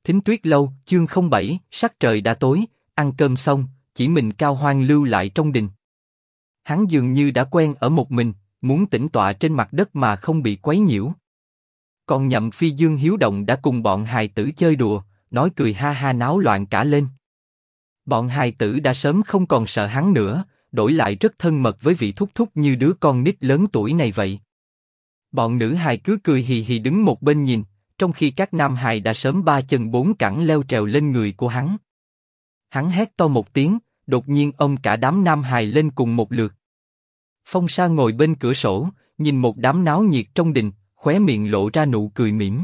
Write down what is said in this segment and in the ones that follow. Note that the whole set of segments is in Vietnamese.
Thính Tuyết Lâu, chương 07, sắc trời đã tối, ăn cơm xong, chỉ mình Cao Hoan lưu lại trong đình. Hắn dường như đã quen ở một mình, muốn tĩnh tọa trên mặt đất mà không bị quấy nhiễu. Còn Nhậm Phi Dương hiếu động đã cùng bọn hài tử chơi đùa, nói cười ha ha náo loạn cả lên. Bọn hài tử đã sớm không còn sợ hắn nữa, đổi lại rất thân mật với vị thúc thúc như đứa con nít lớn tuổi này vậy. Bọn nữ hài cứ cười hì hì đứng một bên nhìn, trong khi các nam hài đã sớm ba chân bốn cẳng leo trèo lên người của hắn. Hắn hét to một tiếng, đột nhiên ôm cả đám nam hài lên cùng một lượt. Phong Sa ngồi bên cửa sổ, nhìn một đám náo nhiệt trong đình, khóe miệng lộ ra nụ cười mỉm.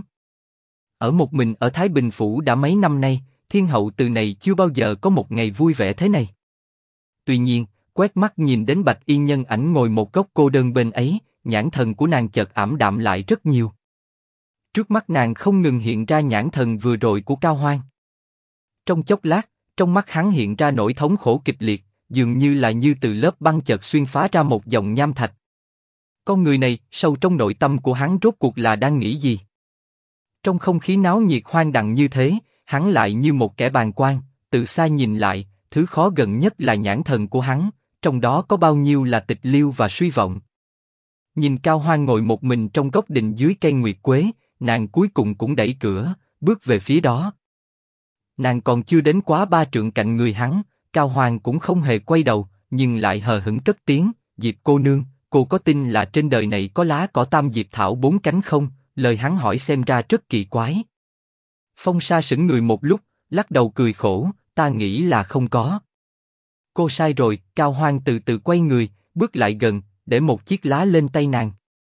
Ở một mình ở Thái Bình Phủ đã mấy năm nay, thiên hậu từ này chưa bao giờ có một ngày vui vẻ thế này. Tuy nhiên, quét mắt nhìn đến Bạch Y nhân ảnh ngồi một góc cô đơn bên ấy, nhãn thần của nàng chợt ảm đạm lại rất nhiều. Trước mắt nàng không ngừng hiện ra nhãn thần vừa rồi của Cao Hoan. Trong chốc lát, trong mắt hắn hiện ra nỗi thống khổ kịch liệt, dường như từ lớp băng chợt xuyên phá ra một dòng nham thạch. Con người này, sâu trong nội tâm của hắn rốt cuộc là đang nghĩ gì? Trong không khí náo nhiệt hoang đằng như thế, hắn lại như một kẻ bàng quan, từ xa nhìn lại, thứ khó gần nhất là nhãn thần của hắn, trong đó có bao nhiêu là tịch liêu và suy vọng. Nhìn Cao Hoan ngồi một mình trong góc đình dưới cây nguyệt quế, nàng cuối cùng cũng đẩy cửa, bước về phía đó. Nàng còn chưa đến quá 3 trượng cạnh người hắn, Cao Hoan cũng không hề quay đầu, nhưng lại hờ hững cất tiếng, Diệp cô nương, cô có tin là trên đời này có lá cỏ tam diệp thảo 4 cánh không? Lời hắn hỏi xem ra rất kỳ quái. Phong Sa sững người một lúc, lắc đầu cười khổ, ta nghĩ là không có. Cô sai rồi. Cao Hoan từ từ quay người, bước lại gần, để một chiếc lá lên tay nàng.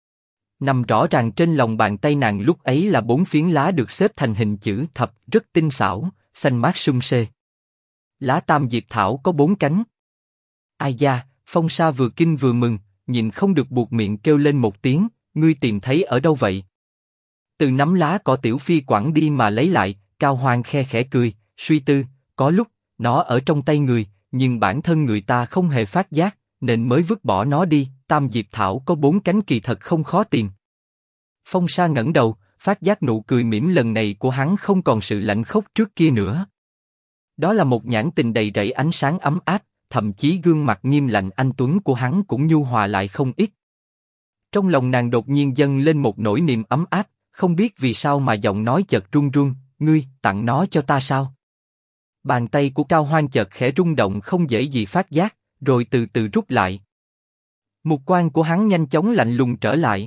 Nằm rõ ràng trên lòng bàn tay nàng lúc ấy là 4 phiến lá được xếp thành hình chữ thập, rất tinh xảo, xanh mát sum xê. Lá tam diệp thảo có 4 cánh. Ai da, Phong Sa vừa kinh vừa mừng, nhìn không được buột miệng kêu lên một tiếng, ngươi tìm thấy ở đâu vậy? Từ nắm lá cỏ tiểu phi quẳng đi mà lấy lại, Cao Hoan khe khẽ cười, suy tư, có lúc nó ở trong tay người, nhưng bản thân người ta không hề phát giác, nên mới vứt bỏ nó đi. Tam diệp thảo có 4 cánh kỳ thật không khó tìm. Phong Sa ngẩng đầu, phát giác nụ cười mỉm lần này của hắn không còn sự lạnh khốc trước kia nữa. Đó là một nhãn tình đầy rẫy ánh sáng ấm áp, thậm chí gương mặt nghiêm lạnh anh tuấn của hắn cũng nhu hòa lại không ít. Trong lòng nàng đột nhiên dâng lên một nỗi niềm ấm áp, không biết vì sao mà giọng nói chợt run run, ngươi tặng nó cho ta sao? Bàn tay của Cao Hoan chợt khẽ rung động không dễ gì phát giác, rồi từ từ rút lại. Mục quan của hắn nhanh chóng lạnh lùng trở lại.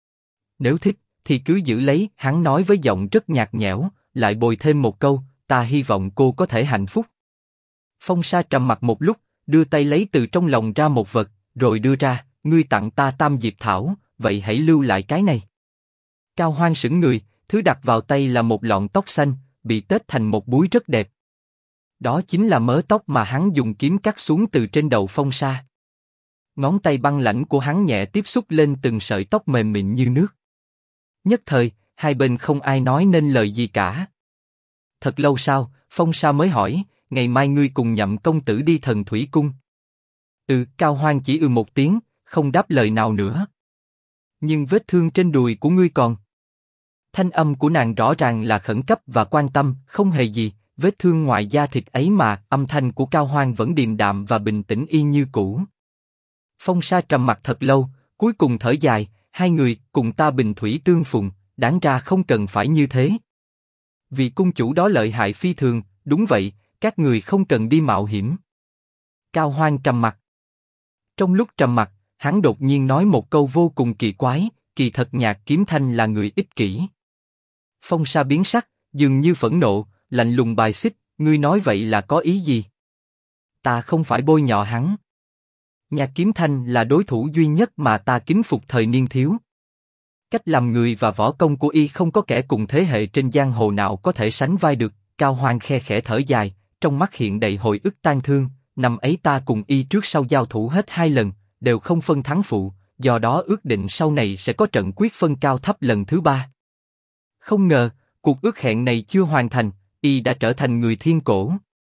Nếu thích, thì cứ giữ lấy, hắn nói với giọng rất nhạt nhẽo, lại bồi thêm một câu, ta hy vọng cô có thể hạnh phúc. Phong Sa trầm mặc một lúc, đưa tay lấy từ trong lòng ra một vật, rồi đưa ra, ngươi tặng ta tam diệp thảo, vậy hãy lưu lại cái này. Cao Hoan sững người, thứ đặt vào tay là một lọn tóc xanh, bị tết thành một búi rất đẹp. Đó chính là mớ tóc mà hắn dùng kiếm cắt xuống từ trên đầu Phong Sa. Ngón tay băng lãnh của hắn nhẹ tiếp xúc lên từng sợi tóc mềm mịn như nước. Nhất thời, hai bên không ai nói nên lời gì cả. Thật lâu sau, Phong Sa mới hỏi, ngày mai ngươi cùng Nhậm công tử đi Thần Thủy Cung. Cao Hoan chỉ một tiếng, không đáp lời nào nữa. Nhưng vết thương trên đùi của ngươi còn. Thanh âm của nàng rõ ràng là khẩn cấp và quan tâm, không hề gì, vết thương ngoài da thịt ấy mà. Âm thanh của Cao Hoan vẫn điềm đạm và bình tĩnh y như cũ. Phong Sa trầm mặc thật lâu, cuối cùng thở dài, hai người cùng ta bình thủy tương phùng, đáng ra không cần phải như thế. Vì cung chủ đó lợi hại phi thường, đúng vậy, các người không cần đi mạo hiểm. Cao Hoan trầm mặc. Trong lúc trầm mặc, hắn đột nhiên nói một câu vô cùng kỳ quái, kỳ thật Nhạc Kiếm Thanh là người ích kỷ. Phong Sa biến sắc, dường như phẫn nộ, lạnh lùng bài xích, ngươi nói vậy là có ý gì? Ta không phải bôi nhọ hắn. Nhạc Kiếm Thanh là đối thủ duy nhất mà ta kính phục thời niên thiếu. Cách làm người và võ công của y không có kẻ cùng thế hệ trên giang hồ nào có thể sánh vai được. Cao Hoan khe khẽ thở dài, trong mắt hiện đầy hồi ức tang thương. Năm ấy ta cùng y trước sau giao thủ hết 2 lần, đều không phân thắng phụ, do đó ước định sau này sẽ có trận quyết phân cao thấp lần thứ 3. Không ngờ, cuộc ước hẹn này chưa hoàn thành, y đã trở thành người thiên cổ.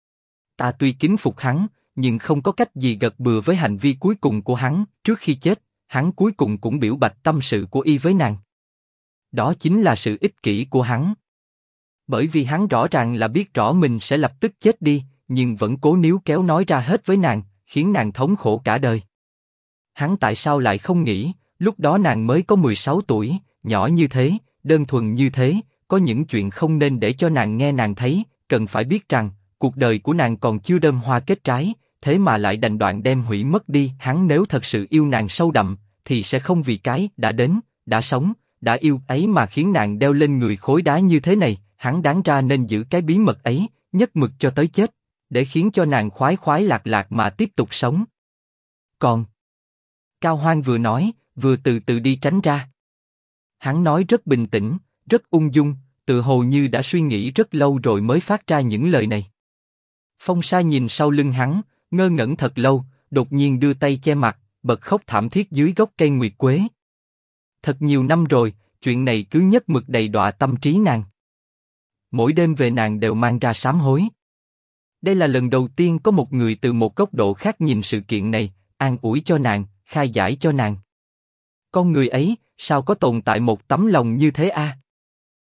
Ta tuy kính phục hắn, nhưng không có cách gì gật bừa với hành vi cuối cùng của hắn. Trước khi chết, hắn cuối cùng cũng biểu bạch tâm sự của y với nàng. Đó chính là sự ích kỷ của hắn. Bởi vì hắn rõ ràng là biết rõ mình sẽ lập tức chết đi, nhưng vẫn cố níu kéo nói ra hết với nàng, khiến nàng thống khổ cả đời. Hắn tại sao lại không nghĩ, lúc đó nàng mới có 16 tuổi, nhỏ như thế, đơn thuần như thế, có những chuyện không nên để cho nàng nghe nàng thấy, cần phải biết rằng, cuộc đời của nàng còn chưa đơm hoa kết trái, thế mà lại đành đoạn đem hủy mất đi. Hắn nếu thật sự yêu nàng sâu đậm, thì sẽ không vì cái đã đến, đã sống, đã yêu ấy mà khiến nàng đeo lên người khối đá như thế này. Hắn đáng ra nên giữ cái bí mật ấy, nhất mực cho tới chết, để khiến cho nàng khoái khoái lạc lạc mà tiếp tục sống. Còn Cao Hoan vừa nói, vừa từ từ đi tránh ra. Hắn nói rất bình tĩnh, rất ung dung, tự hồ như đã suy nghĩ rất lâu rồi mới phát ra những lời này. Phong Sa nhìn sau lưng hắn, ngơ ngẩn thật lâu, đột nhiên đưa tay che mặt, bật khóc thảm thiết dưới gốc cây nguyệt quế. Thật nhiều năm rồi, chuyện này cứ nhất mực đầy đọa tâm trí nàng. Mỗi đêm về nàng đều mang ra sám hối. Đây là lần đầu tiên có một người từ một góc độ khác nhìn sự kiện này, an ủi cho nàng, khai giải cho nàng. Con người ấy, sao có tồn tại một tấm lòng như thế a?